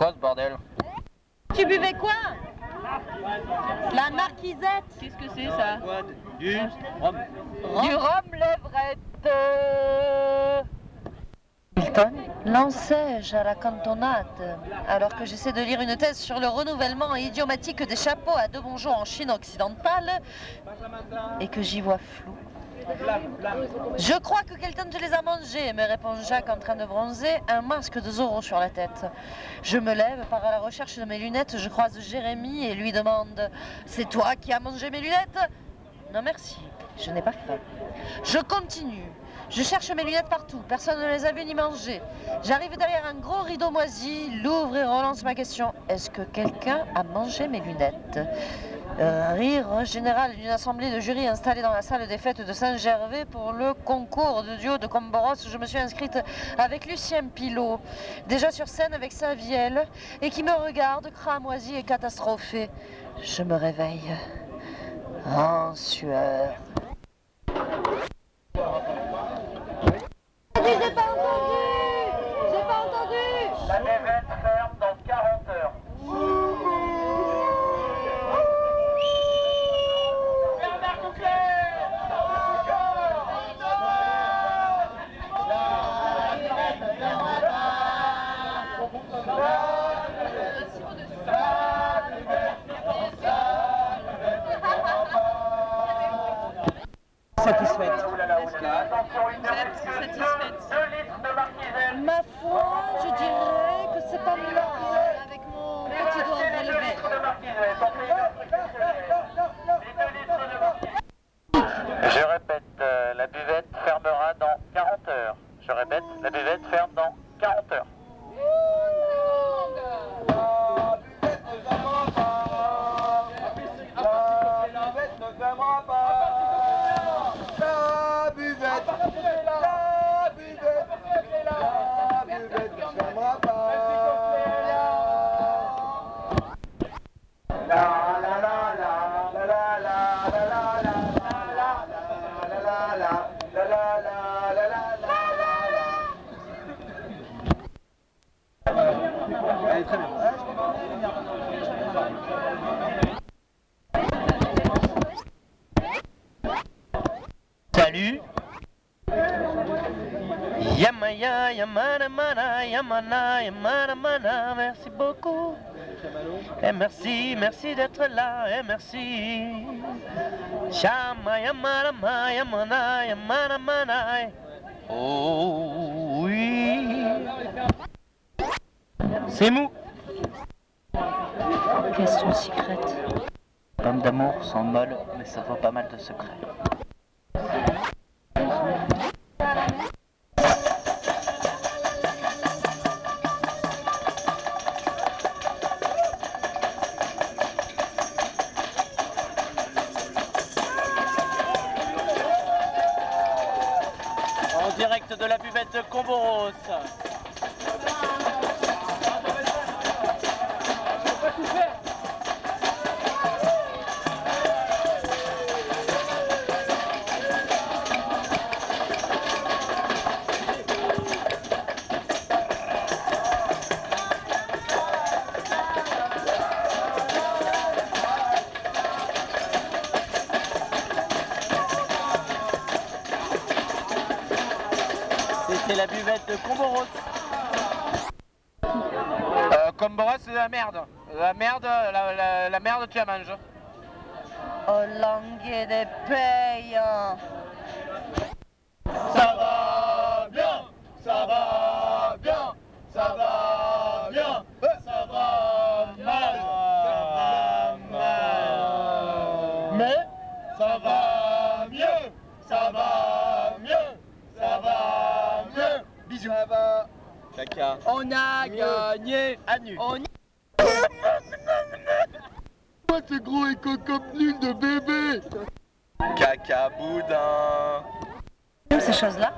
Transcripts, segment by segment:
Quoi ce bordel? Tu buvais quoi? La marquisette. Qu'est-ce que c'est ça? Du rhum. Du rhum levrette. Hilton, l'enseigne à la cantonade, alors que j'essaie de lire une thèse sur le renouvellement idiomatique des chapeaux à deux bonjours en Chine occidentale et que j'y vois flou. Je crois que quelqu'un te les a mangés, me répond Jacques en train de bronzer, un masque de Zorro sur la tête. Je me lève, pars à la recherche de mes lunettes, je croise Jérémy et lui demande « C'est toi qui as mangé mes lunettes ?» Non merci, je n'ai pas faim. Je continue. Je cherche mes lunettes partout, personne ne les a vues ni mangées. J'arrive derrière un gros rideau moisi, l'ouvre et relance ma question. Est-ce que quelqu'un a mangé mes lunettes? Rire général d'une assemblée de jury installée dans la salle des fêtes de Saint-Gervais pour le concours de duo de Comboros. Je me suis inscrite avec Lucien Pilot, déjà sur scène avec sa vielle, et qui me regarde, cramoisi et catastrophé. Je me réveille en sueur. J'ai pas entendu! J'ai pas entendu! La navette ferme dans 40 heures. Bernard Coquet! Satisfaite. Attention, une Satisfaite. 2 litres de marquisette. Ma foi, je dirais que c'est pas mal avec mon petit doigt Les 2 relevé. litres de marquisette. On fait une offre exceptionnelle. Les 2 litres de marquisette. Je répète, la buvette fermera dans 40 heures. Je répète, la buvette ferme dans 40 heures. Allez, très bien. Salut. Yamaya, yamana, mana, yamana, yamana, mana, merci beaucoup. Et merci d'être là, et merci. Shama, yamana, ma, yamana, yamana, mana. Oh oui. C'est mou. Question secrète. L'homme d'amour sont molles, mais ça vaut pas mal de secrets. En direct de la buvette de Comboros. C'était la buvette de Comboros. Comboros, c'est de la merde. La merde, tu la manges. Oh, langue des pays. Ça va bien, ça va bien, ça va bien, ça va mal, ça va mal. Mais ça va mieux, ça va mieux, ça va mieux. Bisous. Ça va. Caca. On a gagné. À nu. On Quoi ce gros écho comme nul de bébé? Caca boudin. Ces choses-là.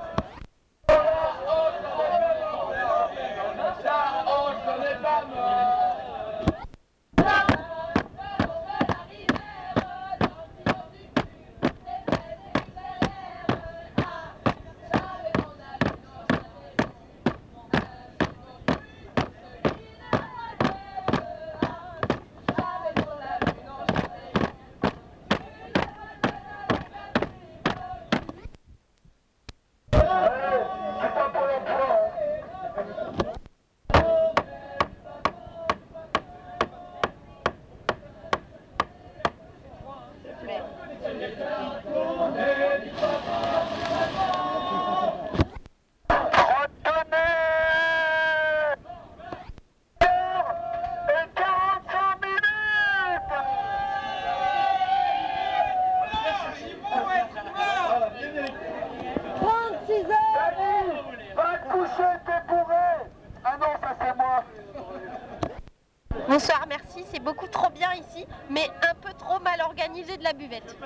Bonsoir, merci, c'est beaucoup trop bien ici, mais un peu trop mal organisé de la buvette.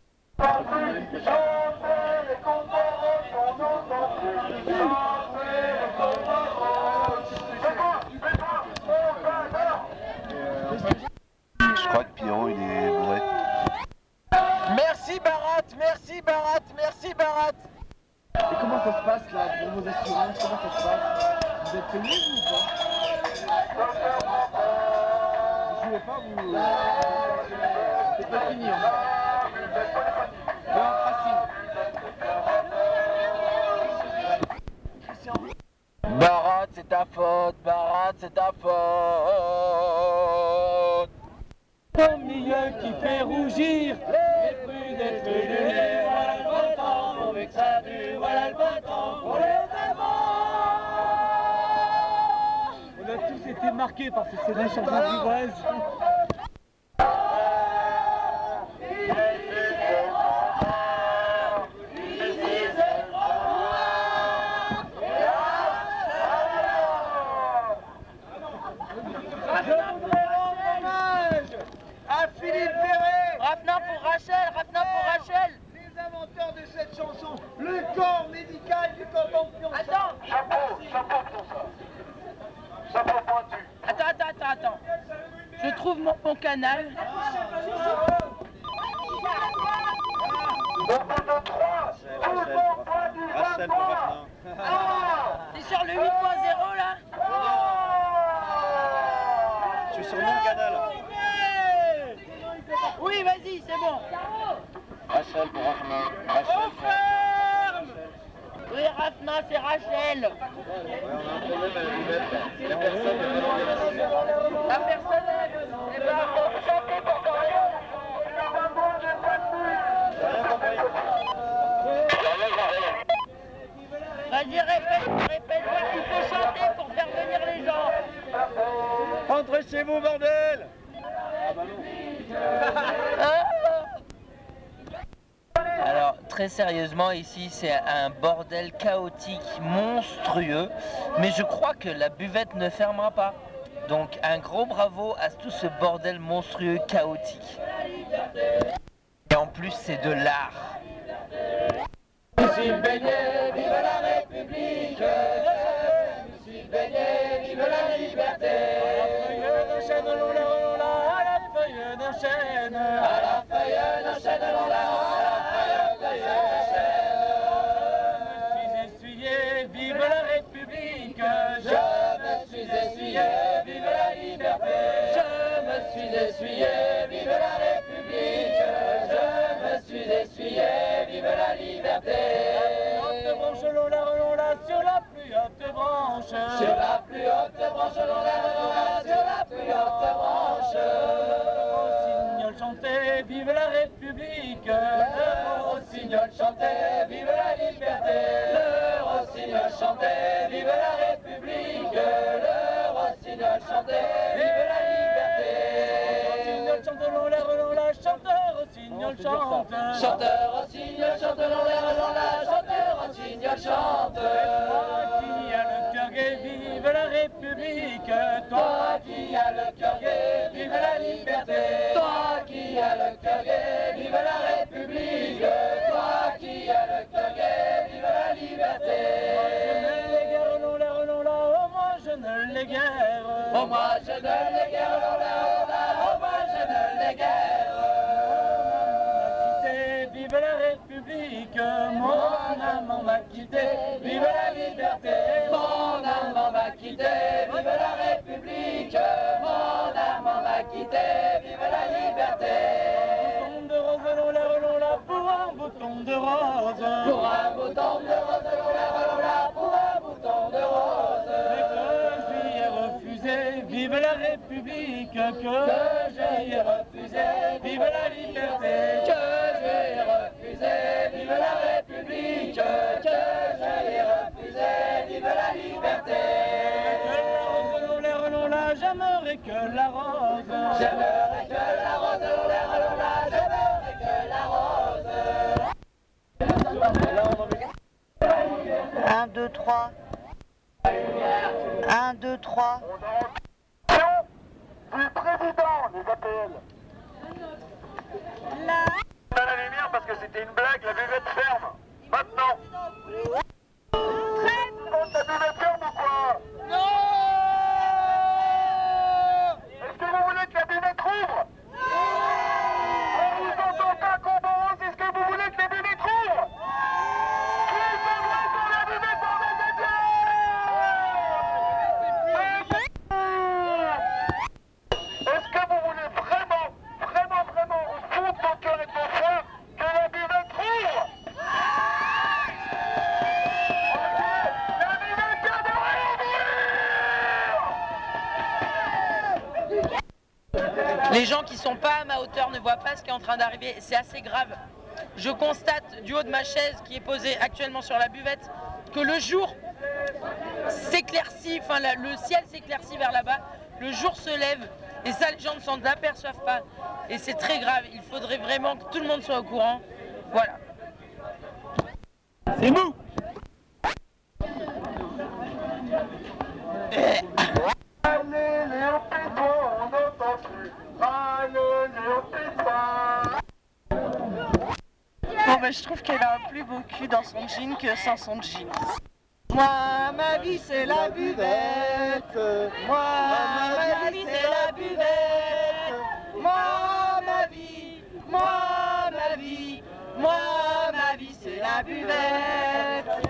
Je crois que Pierrot il est bourré. Merci Barat, merci Barat, merci Barat. Et comment ça se passe là pour vos assurances? Comment ça se passe? Vous êtes payé vous ou pas? Vous jouez pas vous? C'est pas fini encore. Barat, c'est ta faute, Barat, c'est ta faute. Au milieu qui fait rougir, les plus des tribunés, voilà le beau temps, pourvu que ça dure, voilà le beau temps pour les amants. On a tous été marqués par ce CD chanson d'ivresse. Rafna pour Rachel. Les inventeurs de cette chanson, le corps médical du canton de Pionçon. Attends. Chapeau pour ça. Chapeau pointu. Attends. Je trouve mon canal. Rachel pour Rafna. T'es sur le 8.0 là? Je suis sur mon canal. Oui, vas-y, c'est bon. Rachel pour Rafna. Rachel. On ferme. Oui, Rafna, c'est Rachel. Ouais, on a un problème à la buvette. La personne n'est pas dans les La personne, eh ben, chantez pour Dorian. Vas-y, répète, il faut chanter pour faire venir les gens. Rentrez chez vous, bordel. Alors, très sérieusement, ici, c'est un bordel chaotique, monstrueux, mais je crois que la buvette ne fermera pas. Donc, un gros bravo à tout ce bordel monstrueux, chaotique. Et en plus, c'est de l'art. Vive la République, je me suis baigné, vive la liberté. À la feuille d'un chêne, à la feuille d'un chêne, à la feuille d'un chêne. Je me suis essuyé, vive la République, je me suis essuyé, vive la liberté. Je me suis essuyé, vive la République, je me suis essuyé, vive la liberté. Sur la plus haute branche, sur la plus haute branche, sur la plus haute branche. Le rossignol chantait, vive la République. Le rossignol chantait, vive la liberté. Le rossignol chantait, vive la République. Le rossignol chantait, vive la liberté. Rossignol chante, l'on l'air, l'on la chanteur, rossignol chante. Chanteur, rossignol chante, l'on l'air, l'on la chanteur, rossignol chante. Vive la République, toi qui as le cœur gai, vive la liberté. Toi qui as le cœur gai, vive la République. Toi qui as le cœur gai, vive la liberté. Moi je ne les guère, oh moi je ne les guère, oh moi je ne les guère. Vive la République, mon amant m'a quitté, vive la liberté. Mon amant m'a quitté, vive la République. Mon amant m'a quitté, vive la liberté. Bouton de rose, l'on la, pour un bouton de rose. Pour un bouton de rose, l'on la, pour un bouton de rose. Mais que je lui ai refusé, vive la République. Que je lui ai refusé, vive la liberté. Que je lui ai refusé, vive la République. Que je lui ai refusé, vive la liberté. J'aimerais que la rose, j'aimerais que la rose, j'aimerais que la rose. 1, 2, 3. 1, 1, 2, 3. Du président des APL. On a la lumière parce que c'était une blague, la buvette ferme. Maintenant. La buvette ferme ou quoi? Non. Est-ce que vous voulez que la buvette rouvre? On vous entend pas, Comboros. Est-ce que vous voulez que la buvette rouvre? Qui est vrai pour la buvette en Est-ce que vous voulez vraiment, au fond de vos cœurs et de vos foies, que la buvette rouvre? La buvette vient de rouvrir! Les gens qui sont pas à ma hauteur ne voient pas ce qui est en train d'arriver. C'est assez grave. Je constate du haut de ma chaise qui est posée actuellement sur la buvette que le jour s'éclaircit, enfin le ciel s'éclaircit vers là-bas, le jour se lève et ça les gens ne s'en aperçoivent pas et c'est très grave. Il faudrait vraiment que tout le monde soit au courant. Voilà. C'est nous! Allez Léon, tais-toi, on n'entend plus. Allez Léon, tais-toi. Bon, ben, je trouve qu'elle a un plus beau cul dans son jean que sans son jean. Moi, ma vie, c'est la buvette. Moi, ma vie, c'est la buvette. Moi, ma vie, c'est la buvette.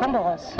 Comboros.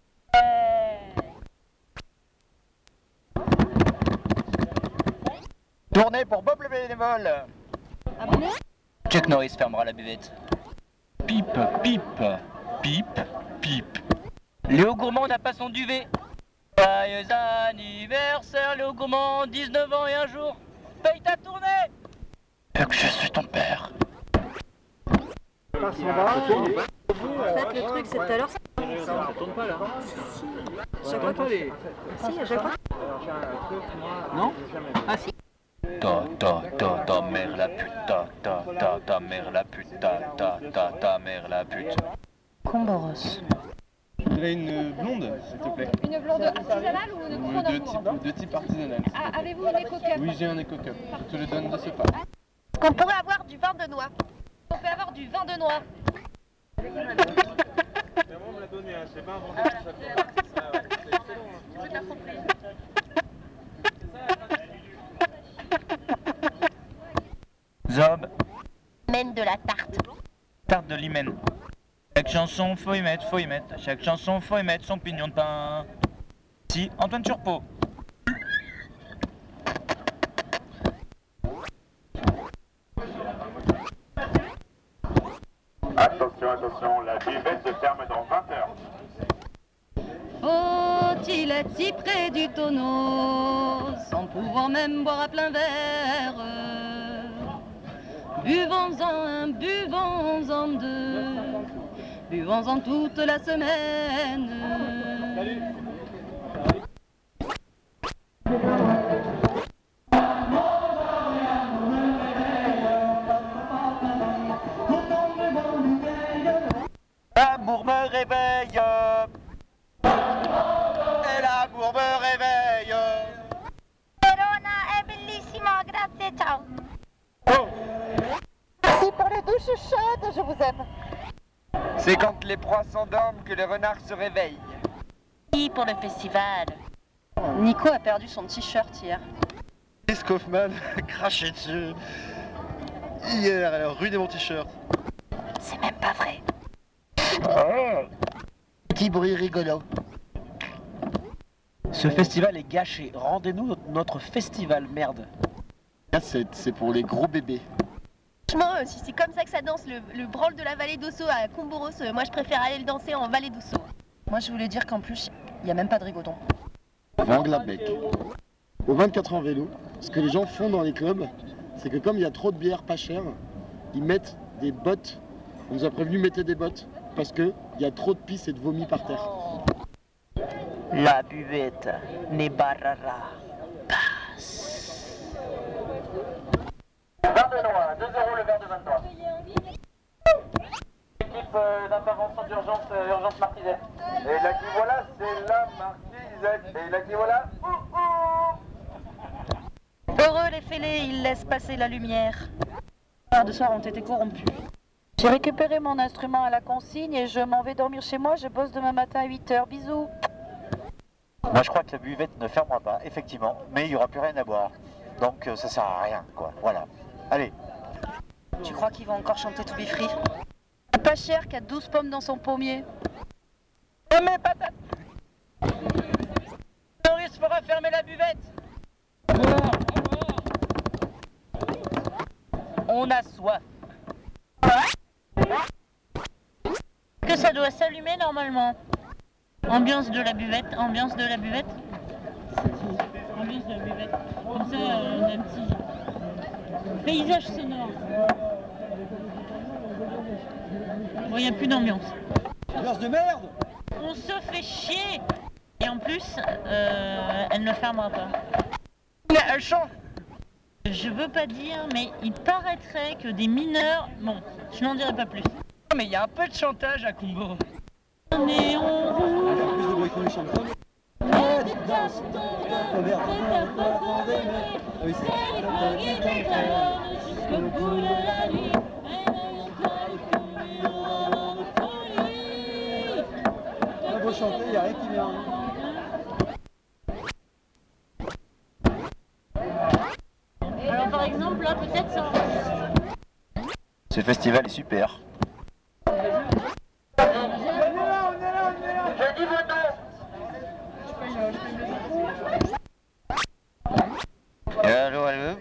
Tournée pour Bob le bénévole. Chuck Norris fermera la buvette. Pipe, pipe, pipe, pipe. Léo Gourmand n'a pas son duvet. Joyeux anniversaire Léo Gourmand, 19 ans et un jour. Paye ta tournée. Que je suis ton père. En fait, le truc, c'est tout à l'heure. Ça tourne pas là. Chaque fois pas les. Si, à chaque fois. Non. Ah si. Ta mère la pute, ta mère la pute, ta mère la pute. Comboros. Je voudrais une blonde, s'il te plaît. Une blonde artisanale ou une couronne De type artisanal. Ah, avez-vous un éco-cup? Oui, j'ai un éco-cup. Je te le donne de ce pas. Qu'on pourrait avoir du vin de noix. On peut avoir du vin de noix. Zob, Mène de la tarte. tarte de l'hymen. Chaque chanson, faut y mettre. Chaque chanson, faut y mettre son pignon de pain. Si, Antoine Turpot. Attention, attention, la buvette se ferme dans 20 heures. Faut-il être si près du tonneau, sans pouvoir même boire à plein verre? Buvons-en un, buvons-en deux, buvons-en toute la semaine. L'amour me réveille. Et l'amour me réveille. Verona è bellissima, grazie, ciao. Merci pour les douches chaudes, je vous aime. C'est quand les proies s'endorment que les renards se réveillent. Oui, pour le festival. Nico a perdu son t-shirt hier. Chris Kaufman craché dessus. Hier, elle a ruiné mon t-shirt. C'est même pas vrai. Petit bruit rigolo. Ce festival est gâché. Rendez-nous notre festival, merde. Là, c'est pour les gros bébés. Franchement, si c'est comme ça que ça danse, le branle de la vallée d'Osso à Comboros, moi je préfère aller le danser en vallée d'Osso. Moi, je voulais dire qu'en plus, il n'y a même pas de rigodon. Vanglabec. Au 24 heures vélo, ce que les gens font dans les clubs, c'est que comme il y a trop de bière pas chère, ils mettent des bottes. On nous a prévenu, mettez des bottes, parce qu'il y a trop de pisse et de vomi par terre. La buvette ne barrera pas. Verre de noix, 2 € le verre de 23. Équipe d'intervention d'urgence, urgence Marquisette. Et là qui voilà, c'est la marquisette. Et là qui voilà, Heureux les fêlés, ils laissent passer la lumière. Les de soir ont été corrompus. J'ai récupéré mon instrument à la consigne et je m'en vais dormir chez moi. Je bosse demain matin à 8h. Bisous. Moi je crois que la buvette ne fermera pas, effectivement, mais il n'y aura plus rien à boire. Donc ça sert à rien, quoi. Voilà. Allez. Tu crois qu'ils vont encore chanter To Be Free? Pas cher qui a 12 pommes dans son pommier. Oh mes patates. Maurice fera fermer la buvette. On a soif. Que ça doit s'allumer normalement. Ambiance de la buvette, ambiance de la buvette. Ambiance de la buvette. Comme ça, on a un petit paysage sonore. Bon, il n'y a plus d'ambiance. Ambiance de merde. On se fait chier. Et en plus, elle ne fermera pas. Mais elle chante. Je veux pas dire, mais il paraîtrait que des mineurs... Bon, je n'en dirai pas plus. Mais il y a un peu de chantage à Combo. Néon rouge. Plus de bruit qu'on chante. Ah oui, jusqu'au bout de la nuit. On a beau chanter, il n'y a rien qui vient. Alors par exemple, là, peut-être ça... Ce festival est super. On est là. Allô, allô.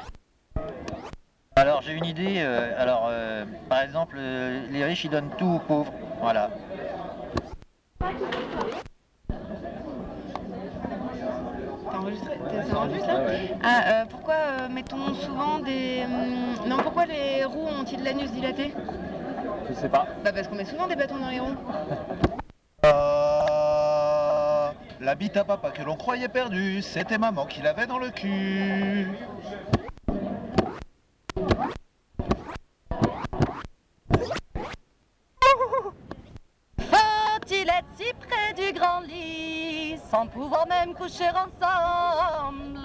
Alors j'ai une idée, par exemple, les riches ils donnent tout aux pauvres, voilà. T'enregistres là? Ah, pourquoi mettons souvent des... non, pourquoi les roues ont-ils l'anus dilaté? Je sais pas. Bah parce qu'on met souvent des bâtons dans les roues. La bite à papa que l'on croyait perdue, c'était maman qui l'avait dans le cul. Faut-il être si près du grand lit sans pouvoir même coucher ensemble?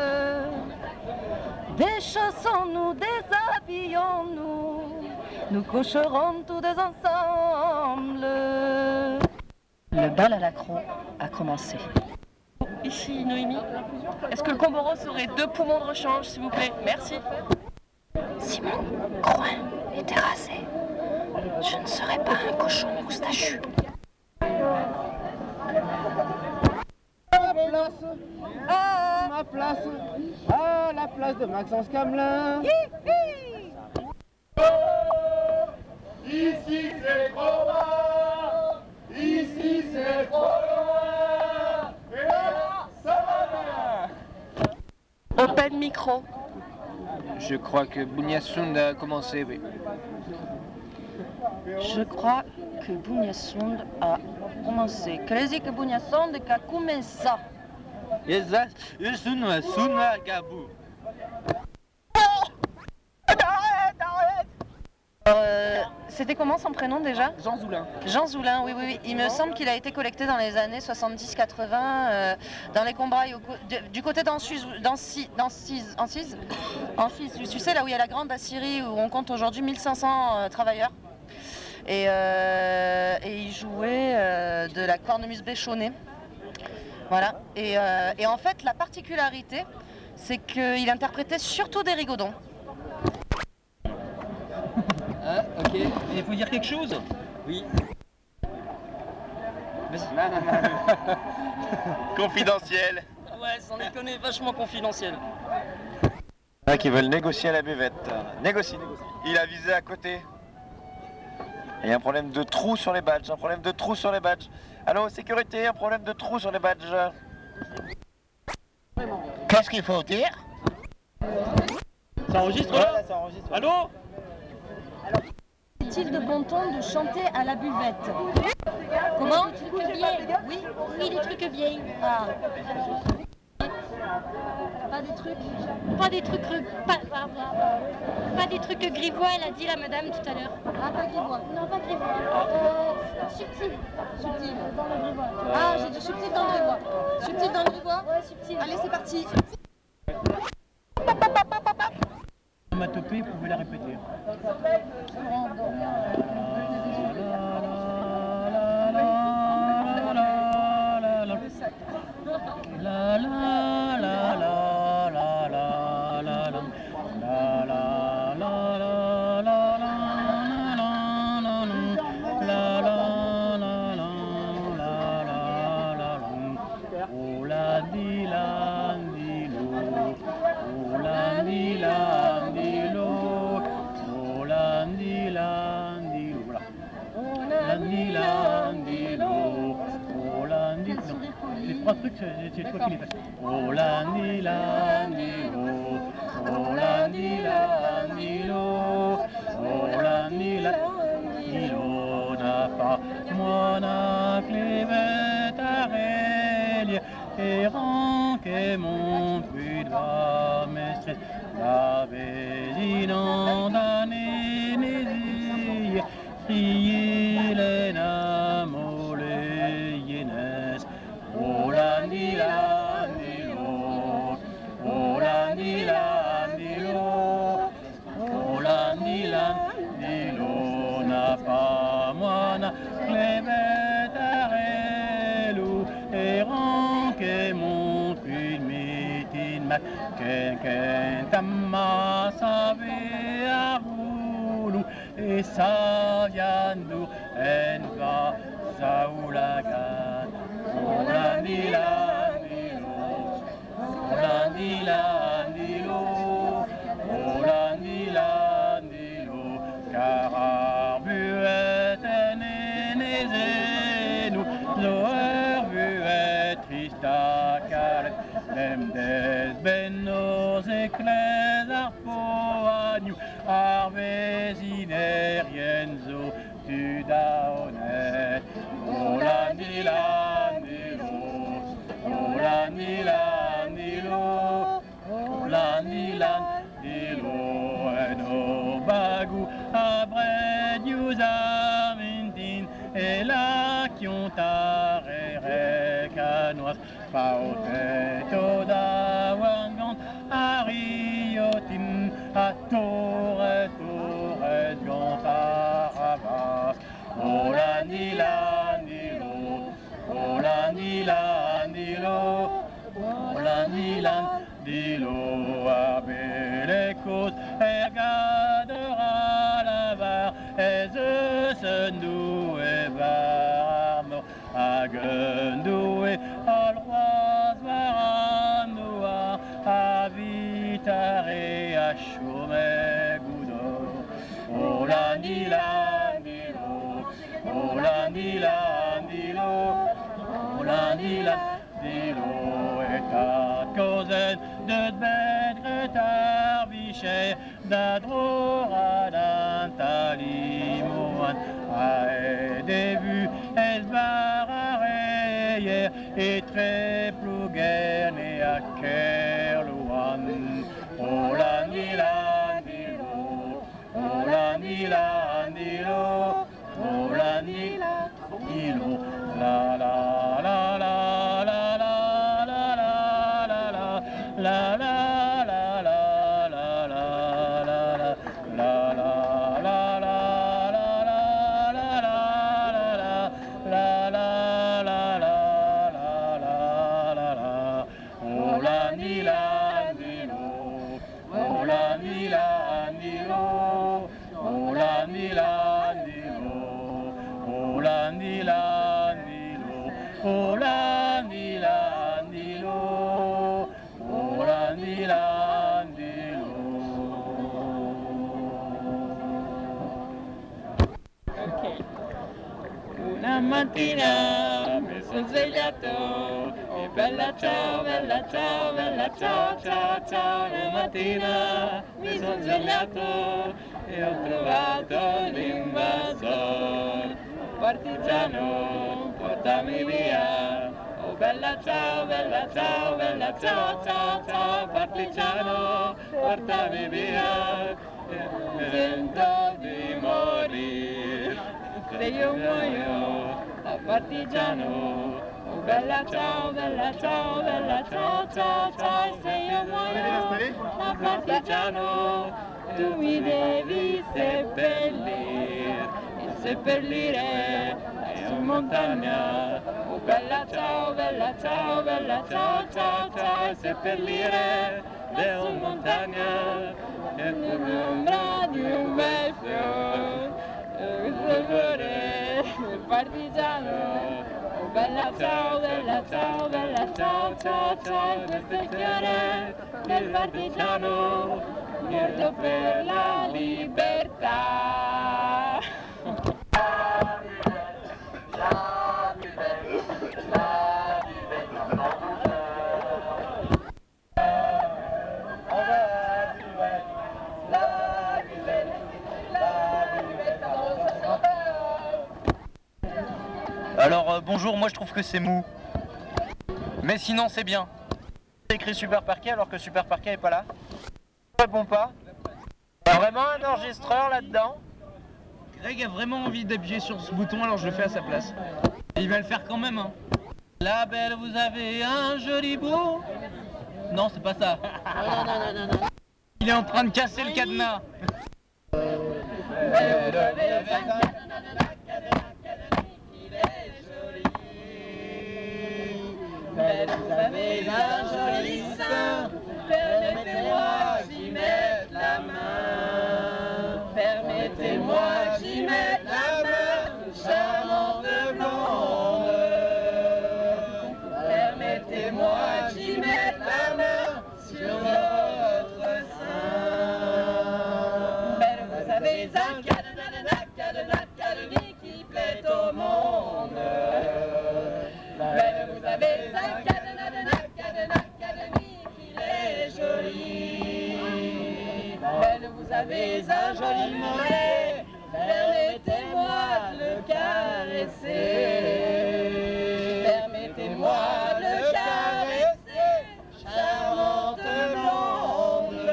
Déchaussons-nous, déshabillons-nous, nous coucherons tous deux ensemble. Le bal à l'accro a commencé. Ici Noémie. Est-ce que le Comboros aurait 2 poumons de rechange, s'il vous plaît? Merci. Si mon groin était rasé, je ne serais pas un cochon moustachu. Ma place, à la place de Maxence Camelin. Ici c'est trop bas, ici c'est trop loin, et là ça va bien. Open micro. Je crois que Bouniassound a commencé, oui. Je crois que Bouniassound a commencé. Crezi que Bouniassound a commencé. Exact, je suis un gabou. C'était comment son prénom déjà? Jean Zoulin. Jean Zoulin, oui, oui, oui. Il me semble qu'il a été collecté dans les années 70-80 dans les Combrailles, du côté d'Ancise, tu sais, là où il y a la grande Assyrie, où on compte aujourd'hui 1500 travailleurs. Et il jouait de la cornemuse béchonnée. Voilà. Et en fait, la particularité, c'est qu'il interprétait surtout des rigodons. Ah, ok. Il faut dire quelque chose? Oui. Confidentiel. Ouais, sans déconner, vachement confidentiel. Il y en a qui veulent négocier à la buvette. Négocie, négocie. Il a visé à côté. Il y a un problème de trou sur les badges, un problème de trou sur les badges. Allô, sécurité, un problème de trou sur les badges. Qu'est-ce qu'il faut dire? Ça enregistre là? Ça enregistre. Allô? Est-il de bon ton de chanter à la buvette? Comment? Des trucs bien. Oui, oui, des trucs bien. Ah. Pas des trucs grivois, elle a dit la madame tout à l'heure. Ah, pas grivois. Non, pas grivois. Subtil. Subtil dans le grivois. Ah, j'ai dit subtil dans le grivois. Subtil dans le grivois? Ouais, subtil. Allez, c'est parti. Onomatopée, vous pouvez la répéter. La la la la la la la la la. Les trois trucs, c'est toi qui les fais. Oh landi landi oh, oh landi landi lo, oh landi landi lo, n'a pas moina clévet arélie, errant que mon puits va mestre, la vésinant d'année nésie, crier les namo les yénès. Oh landi landi lo, oh landi landi lo, oh landi landi lo, n'a pas moine clévet arelou, errant que mon puits mitin mat, qu'un tamma savé à roulou, et sa viandou en va saoulaga. trista caret, lem des bennos ecles arpo agnu, arves inerienzo tu daonet, o la nila nilo, o la nila nilo, o la nila nilo, eno bagu abredius amintin, et la chiontarere canois, paoteto da wangant, ariotin, a torre, torre, gant, arabas, o la nila nilo, o la nila nilo, o la nila nilo, abele cos, ergadera la var, et se nous et varmo, agendoué, al roi varanoa, avitare a chôme goudo, o la nila nilo, o la nila nilo, o la nila nilo, et à cause de bedre tarbichet, d'adrora d'antalimoan, a des vues, es barareye, et très plougen et à kerlouan, o la nila nilo, o la nila nilo, o la nila nilo, la la la la la la la la la la Una mattina mi sono svegliato e bella ciao, bella ciao, bella ciao, ciao, ciao. Una mattina mi sono svegliato e ho trovato l'invasor. Partigiano, portami via. Oh bella ciao, bella ciao, bella ciao, ciao, ciao. Partigiano, portami via. Mi sento di morire. Se io muoio da partigiano, oh bella ciao, bella ciao, bella ciao, ciao, ciao. Se io muoio da partigiano, tu mi devi seppellire, e seppellire su montagna. Oh bella ciao, bella ciao, bella ciao, ciao, ciao. E seppellire su montagna, e l'ombra di un bel fiore. Il partigiano, oh bella ciao, bella ciao, bella ciao, ciao, ciao. Questo è il fiore del partigiano, morto per la libertà. Alors bonjour, moi je trouve que c'est mou. Mais sinon c'est bien. C'est écrit Super Parquet alors que Super Parquet est pas là. Je réponds pas. Il y a vraiment un enregistreur là-dedans. Greg a vraiment envie d'appuyer sur ce bouton alors je le fais à sa place. Et il va le faire quand même hein. La belle, vous avez un joli beau. Non, c'est pas ça. Non. Il est en train de casser le cadenas. Belle, vous avez un joli sein, permettez-moi j'y mette la main. Permettez-moi j'y mette la main, charmante blonde. Permettez-moi j'y mette la main sur votre sein. Belle, vous avez un cadenas qui plaît au monde. Belle, vous avez un avez un joli mollet, permettez-moi de le caresser. Permettez-moi de le caresser, charmante blonde.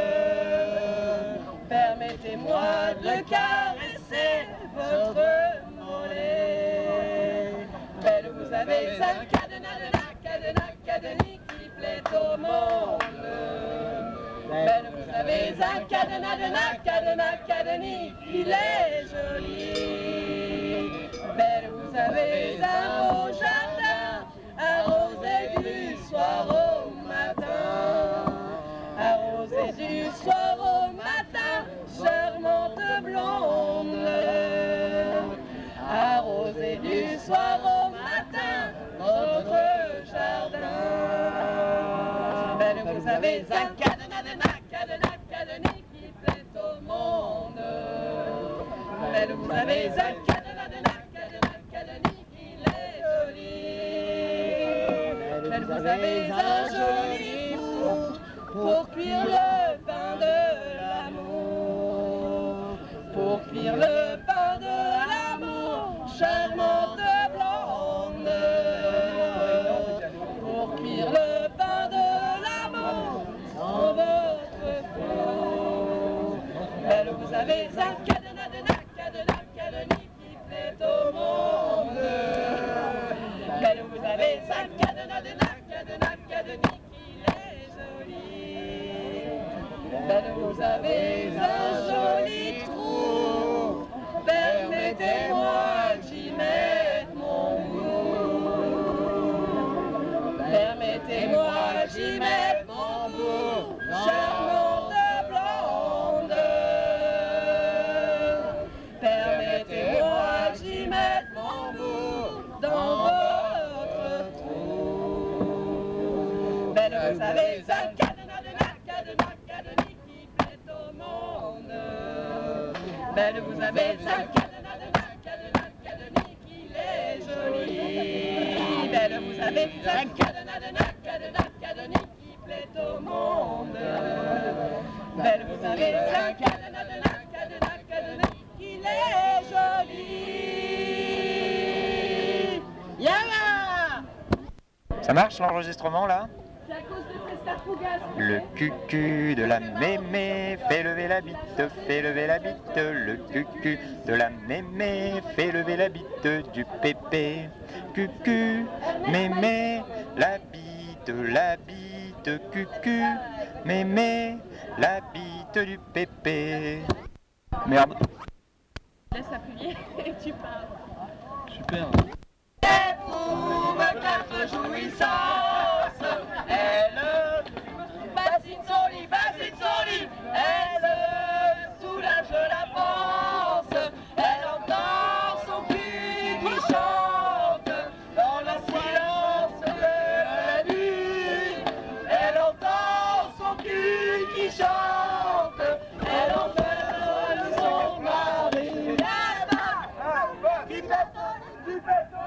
Permettez-moi de le caresser, votre mollet. Belle, vous avez un cadenas qui plaît au monde. Belle, vous avez un cadenas, il est joli. Belle, vous avez un beau jardin, arrosé du soir au matin. Arrosé du soir au matin, charmante blonde. Arrosé du soir au matin, notre jardin. Belle, vous avez un cadenas qui plaît au monde. Belle, vous avez un cadenas, il est joli. Belle, vous avez un joli four pour cuire le pain de l'amour. Pour cuire le pain de l'amour, charmante blonde. Pour cuire le pain de l'amour dans votre four. Belle, vous avez un cadenas qui plaît au monde. Belle, vous avez un cadenas, il est joli. Belle, vous avez un joli trou, permettez-moi d'y mettre mon bout. Permettez-moi d'y mettre mon bout, charmante blonde. Permettez-moi d'y mettre mon bout dans votre trou. Belle, vous avez un cadenas qui plaît au monde. Belle, vous avez un cadenas, il est joli. Belle, vous avez un cadenas qui plaît au monde. Belle, vous avez un cadenas, il est joli. Yalla! Ça marche l'enregistrement là? C'est à cause de Presta Fougas. Le cucu de la mémé fait lever la bite, fait lever la bite. Le cucu de la mémé fait lever la bite du pépé. Cucu, mémé, la bite, cucu, mémé, la bite du pépé. Merde. Laisse appuyer et tu parles. Super. Éprouve quatre jouissances, elle bassine son lit, elle soulage la panse, elle entend son cul qui chante dans le silence de la nuit. Elle entend son cul qui chante, elle enferme son mari là-bas, qui fait du béton.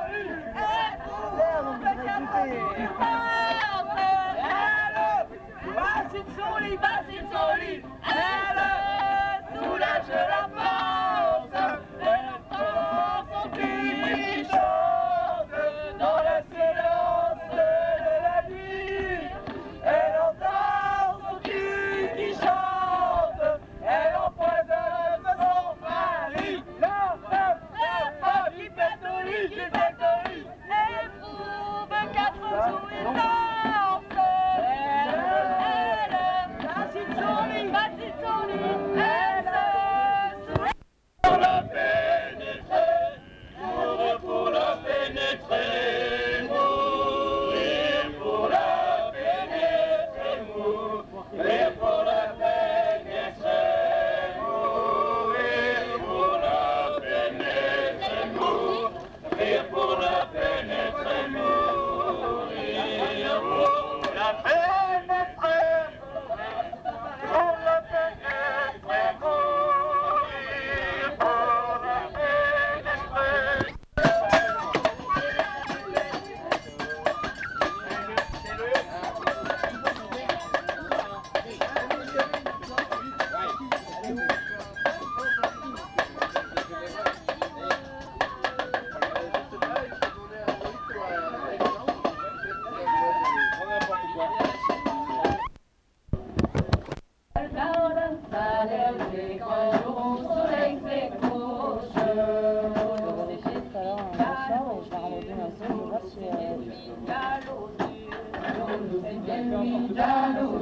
Jaloux,